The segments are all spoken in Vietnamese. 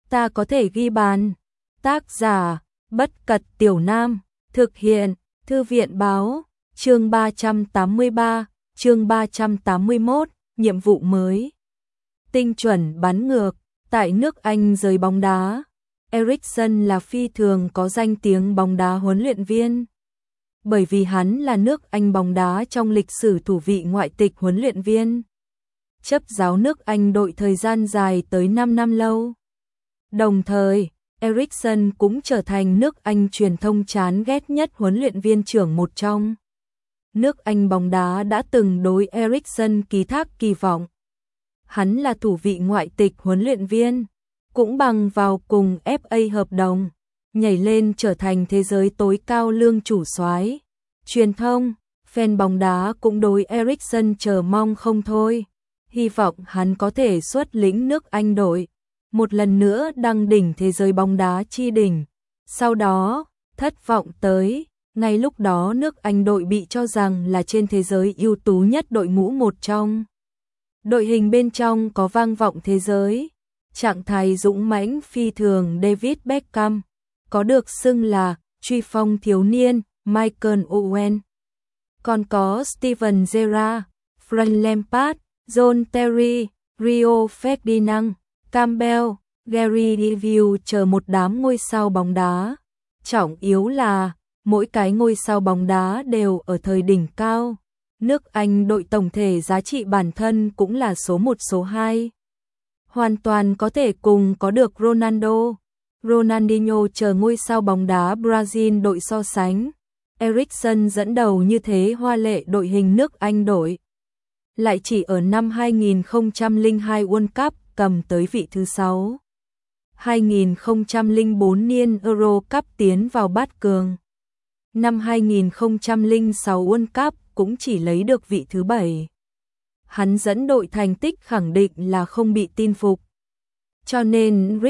ta có thể ghi bàn. Tác giả, Bất Cật Tiểu Nam, thực hiện, Thư viện Báo, chương 383, chương 381, nhiệm vụ mới. Tinh chuẩn bắn ngược, tại nước Anh giới bóng đá, Eriksen là phi thường có danh tiếng bóng đá huấn luyện viên. Bởi vì hắn là nước Anh bóng đá trong lịch sử thủ vị ngoại tịch huấn luyện viên. Chấp giáo nước Anh đội thời gian dài tới 5 năm lâu. Đồng thời, Eriksen cũng trở thành nước Anh truyền thông chán ghét nhất huấn luyện viên trưởng một trong. Nước Anh bóng đá đã từng đối Eriksen ký thác kỳ vọng. Hắn là thủ vị ngoại tịch huấn luyện viên, cũng bằng vào cùng FA hợp đồng, nhảy lên trở thành thế giới tối cao lương chủ soái. Truyền thông, fan bóng đá cũng đối Eriksen chờ mong không thôi, hy vọng hắn có thể xuất lĩnh nước Anh đội, một lần nữa đăng đỉnh thế giới bóng đá chi đỉnh. Sau đó, thất vọng tới, ngay lúc đó nước Anh đội bị cho rằng là trên thế giới ưu tú nhất đội ngũ một trong. Đội hình bên trong có vang vọng thế giới, trạng thái dũng mãnh phi thường David Beckham, có được xưng là truy phong thiếu niên Michael Owen. Còn có Steven Gerrard, Frank Lampard, John Terry, Rio Ferdinand, Campbell, Gary Neville chờ một đám ngôi sao bóng đá. Trọng yếu là, mỗi cái ngôi sao bóng đá đều ở thời đỉnh cao. Nước Anh đội tổng thể giá trị bản thân cũng là số 1 số 2. Hoàn toàn có thể cùng có được Ronaldo, Ronaldinho chờ ngôi sao bóng đá Brazil đội so sánh. Eriksen dẫn đầu như thế hoa lệ đội hình nước Anh đội. Lại chỉ ở năm 2002 World Cup cầm tới vị thứ 6. 2004 niên Euro Cup tiến vào bát cường. Năm 2006 World Cup cũng chỉ lấy được vị thứ 7. Hắn dẫn đội thành tích khẳng định là không bị tin phục. Cho nên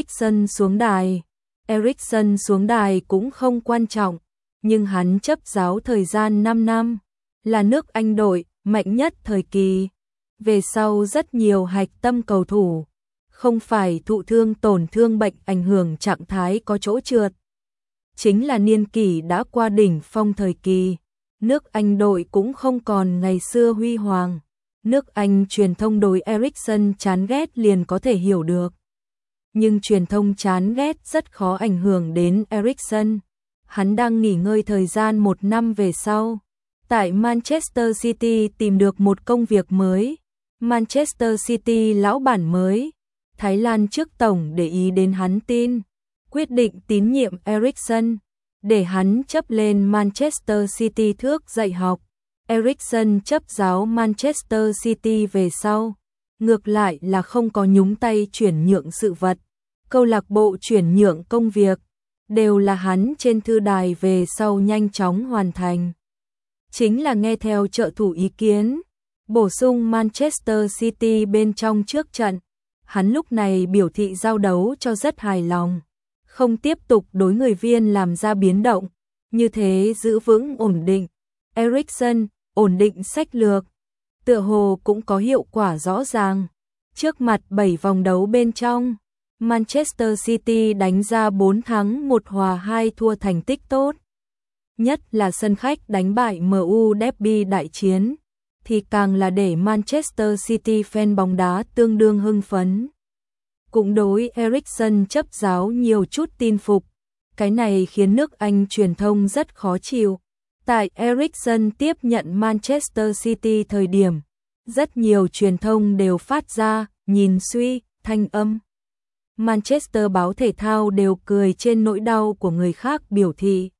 Eriksen xuống đài cũng không quan trọng, nhưng hắn chấp giáo thời gian 5 năm, là nước Anh đội mạnh nhất thời kỳ. Về sau rất nhiều hạch tâm cầu thủ, không phải thụ thương tổn thương bệnh ảnh hưởng trạng thái có chỗ trượt. Chính là niên kỷ đã qua đỉnh phong thời kỳ, nước Anh đội cũng không còn ngày xưa huy hoàng. Nước Anh truyền thông đối Eriksen chán ghét liền có thể hiểu được. Nhưng truyền thông chán ghét rất khó ảnh hưởng đến Eriksen. Hắn đang nghỉ ngơi thời gian 1 năm về sau. Tại Manchester City tìm được một công việc mới. Manchester City lão bản mới. Thái Lan trước tổng để ý đến hắn quyết định tín nhiệm Eriksen, để hắn chấp lên Manchester City thước dạy học. Eriksen chấp giáo Manchester City về sau, ngược lại là không có nhúng tay chuyển nhượng sự vật. Câu lạc bộ chuyển nhượng công việc, đều là hắn trên thư đài về sau nhanh chóng hoàn thành. Chính là nghe theo trợ thủ ý kiến, bổ sung Manchester City bên trong trước trận. Hắn lúc này biểu thị giao đấu cho rất hài lòng, không tiếp tục đối người viên làm ra biến động, như thế giữ vững ổn định. Eriksen, ổn định sách lược, tựa hồ cũng có hiệu quả rõ ràng. Trước mặt 7 vòng đấu bên trong, Manchester City đánh ra 4 thắng 1 hòa 2 thua thành tích tốt. Nhất là sân khách đánh bại MU derby đại chiến, thì càng là để Manchester City fan bóng đá tương đương hưng phấn. Cũng đối Eriksen chấp giáo nhiều chút tin phục, cái này khiến nước Anh truyền thông rất khó chịu. Tại Eriksen tiếp nhận Manchester City thời điểm, rất nhiều truyền thông đều phát ra nhìn suy thanh âm. Manchester báo thể thao đều cười trên nỗi đau của người khác, biểu thị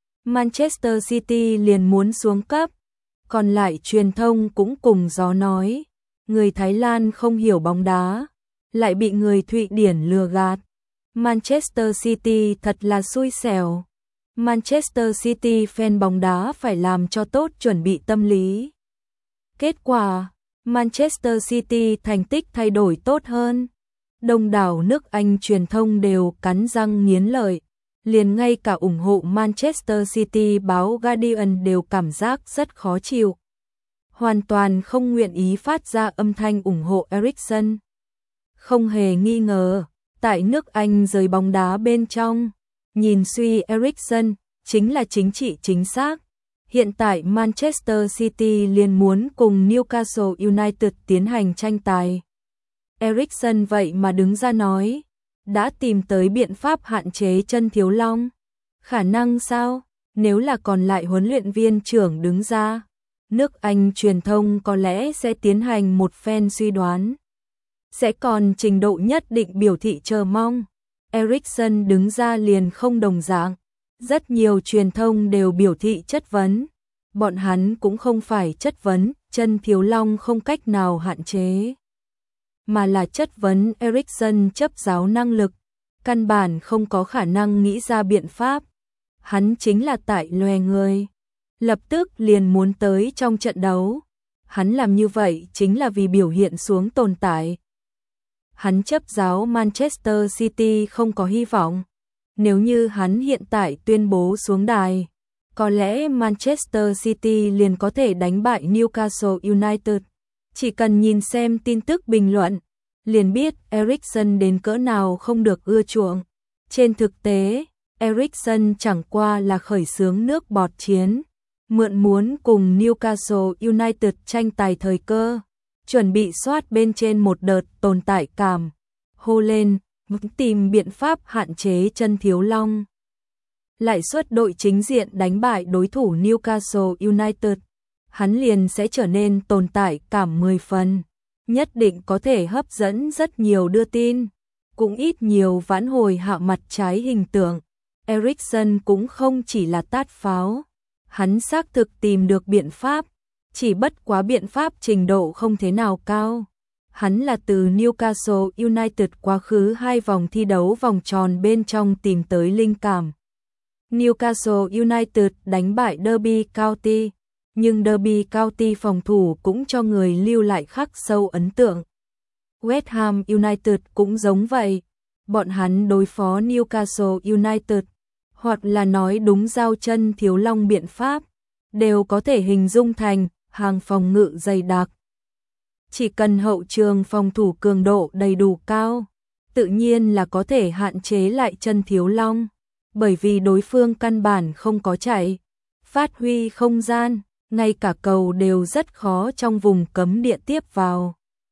Manchester City liền muốn xuống cấp. Còn lại truyền thông cũng cùng gió nói, người Thái Lan không hiểu bóng đá, lại bị người Thụy Điển lừa gạt. Manchester City thật là xui xẻo. Manchester City fan bóng đá phải làm cho tốt chuẩn bị tâm lý. Kết quả, Manchester City thành tích thay đổi tốt hơn. Đông đảo nước Anh truyền thông đều cắn răng nghiến lợi, liền ngay cả ủng hộ Manchester City báo Guardian đều cảm giác rất khó chịu. Hoàn toàn không nguyện ý phát ra âm thanh ủng hộ Eriksen. Không hề nghi ngờ, Tại nước Anh giới bóng đá bên trong, nhìn suy Eriksen chính là chính trị chính xác. Hiện tại Manchester City liền muốn cùng Newcastle United tiến hành tranh tài. Eriksen vậy mà đứng ra nói, đã tìm tới biện pháp hạn chế chân Thiếu Long. Khả năng sao? Nếu là còn lại huấn luyện viên trưởng đứng ra, nước Anh truyền thông có lẽ sẽ tiến hành một phen suy đoán. Sẽ còn trình độ nhất định biểu thị chờ mong. Eriksen đứng ra liền không đồng dạng. Rất nhiều truyền thông đều biểu thị chất vấn. Bọn hắn cũng không phải chất vấn chân Thiếu Long không cách nào hạn chế, mà là chất vấn Eriksen chấp giáo năng lực, căn bản không có khả năng nghĩ ra biện pháp. Hắn chính là tại lòe người, lập tức liền muốn tới trong trận đấu. Hắn làm như vậy chính là vì biểu hiện xuống tồn tại. Hắn chấp giáo Manchester City không có hy vọng. Nếu như hắn hiện tại tuyên bố xuống đài, có lẽ Manchester City liền có thể đánh bại Newcastle United. Chỉ cần nhìn xem tin tức bình luận, liền biết Eriksen đến cỡ nào không được ưa chuộng. Trên thực tế, Eriksen chẳng qua là khởi xướng nước bọt chiến, mượn muốn cùng Newcastle United tranh tài thời cơ, chuẩn bị soát bên trên một đợt tồn tại cảm, hô lên, tìm biện pháp hạn chế chân Thiếu Long. Lại xuất đội chính diện đánh bại đối thủ Newcastle United, hắn liền sẽ trở nên tồn tại cảm 10 phần, nhất định có thể hấp dẫn rất nhiều đưa tin, cũng ít nhiều vãn hồi hạ mặt trái hình tượng. Eriksen cũng không chỉ là tát pháo, hắn xác thực tìm được biện pháp, chỉ bất quá biện pháp trình độ không thế nào cao. Hắn là từ Newcastle United quá khứ 2 vòng thi đấu vòng tròn bên trong tìm tới linh cảm. Newcastle United đánh bại Derby County, nhưng Derby County phòng thủ cũng cho người lưu lại khắc sâu ấn tượng. West Ham United cũng giống vậy, bọn hắn đối phó Newcastle United, hoặc là nói đúng giao chân Thiếu Long biện pháp, đều có thể hình dung thành hàng phòng ngự dày đặc. Chỉ cần hậu trường phòng thủ cường độ đầy đủ cao, tự nhiên là có thể hạn chế lại chân Thiếu Long, bởi vì đối phương căn bản không có chạy, phát huy không gian, ngay cả cầu đều rất khó trong vùng cấm địa tiếp vào.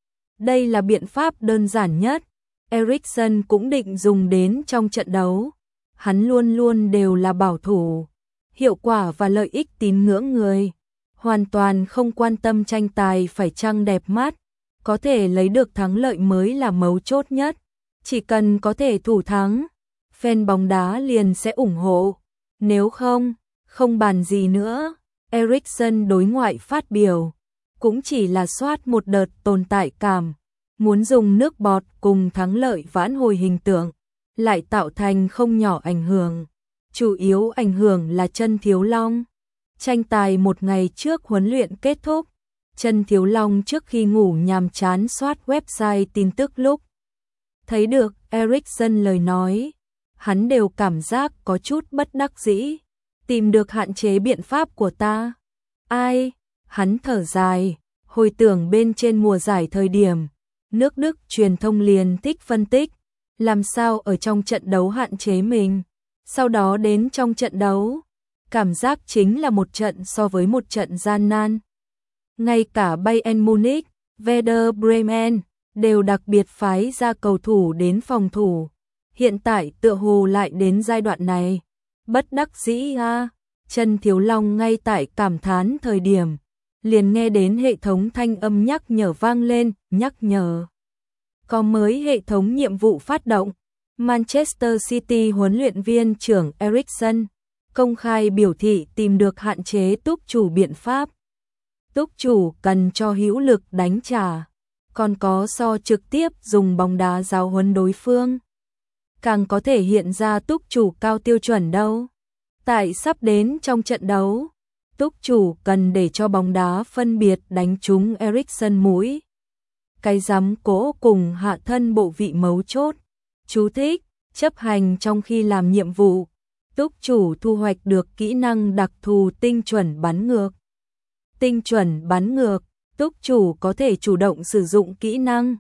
Đây là biện pháp đơn giản nhất, Eriksen cũng định dùng đến trong trận đấu. Hắn luôn luôn đều là bảo thủ, hiệu quả và lợi ích tín ngưỡng người, hoàn toàn không quan tâm tranh tài phải chăng đẹp mắt, có thể lấy được thắng lợi mới là mấu chốt nhất. Chỉ cần có thể thủ thắng, fan bóng đá liền sẽ ủng hộ, nếu không, không bàn gì nữa. Eriksen đối ngoại phát biểu, cũng chỉ là soát một đợt tồn tại cảm, muốn dùng nước bọt cùng thắng lợi vãn hồi hình tượng, lại tạo thành không nhỏ ảnh hưởng. Chủ yếu ảnh hưởng là chân Thiếu Long. Tranh tài một ngày trước huấn luyện kết thúc, chân Thiếu Long trước khi ngủ nhàm chán soát website tin tức lúc thấy được Eriksen lời nói, hắn đều cảm giác có chút bất đắc dĩ, tìm được hạn chế biện pháp của ta. Ai? Hắn thở dài, hồi tưởng bên trên mùa giải thời điểm, nước Đức truyền thông liền thích phân tích, làm sao ở trong trận đấu hạn chế mình, sau đó đến trong trận đấu, cảm giác chính là một trận so với một trận gian nan. Ngay cả Bayern Munich, Werder Bremen đều đặc biệt phái ra cầu thủ đến phòng thủ. Hiện tại tựa hồ lại đến giai đoạn này. Bất đắc dĩ a, chân Thiếu Long ngay tại cảm thán thời điểm, liền nghe đến hệ thống thanh âm nhắc nhở vang lên, nhắc nhở. Có mới hệ thống nhiệm vụ phát động. Manchester City huấn luyện viên trưởng Eriksen công khai biểu thị tìm được hạn chế túc chủ biện pháp. Túc chủ cần cho hữu lực đánh trả, còn có so trực tiếp dùng bóng đá giáo huấn đối phương. Càng có thể hiện ra túc chủ cao tiêu chuẩn đâu. Tại sắp đến trong trận đấu, túc chủ cần để cho bóng đá phân biệt đánh trúng Eriksen mũi, cái giám cổ cùng hạ thân bộ vị mấu chốt. Chú thích, chấp hành trong khi làm nhiệm vụ, túc chủ thu hoạch được kỹ năng đặc thù tinh chuẩn bắn ngược. Tinh chuẩn bắn ngược, túc chủ có thể chủ động sử dụng kỹ năng,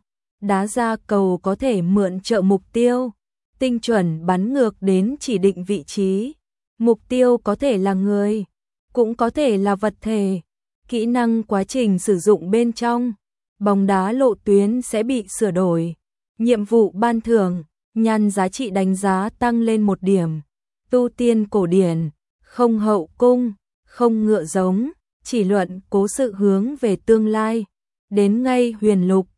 Đá ra cầu có thể mượn trợ mục tiêu, tinh chuẩn bắn ngược đến chỉ định vị trí. Mục tiêu có thể là người, cũng có thể là vật thể. Kỹ năng quá trình sử dụng bên trong bóng đá lộ tuyến sẽ bị sửa đổi. Nhiệm vụ ban thưởng, nhan giá trị đánh giá tăng lên 1 điểm. Tu tiên cổ điển, không hậu cung, không ngựa giống, chỉ luận cố sự hướng về tương lai. Đến ngay huyền lục,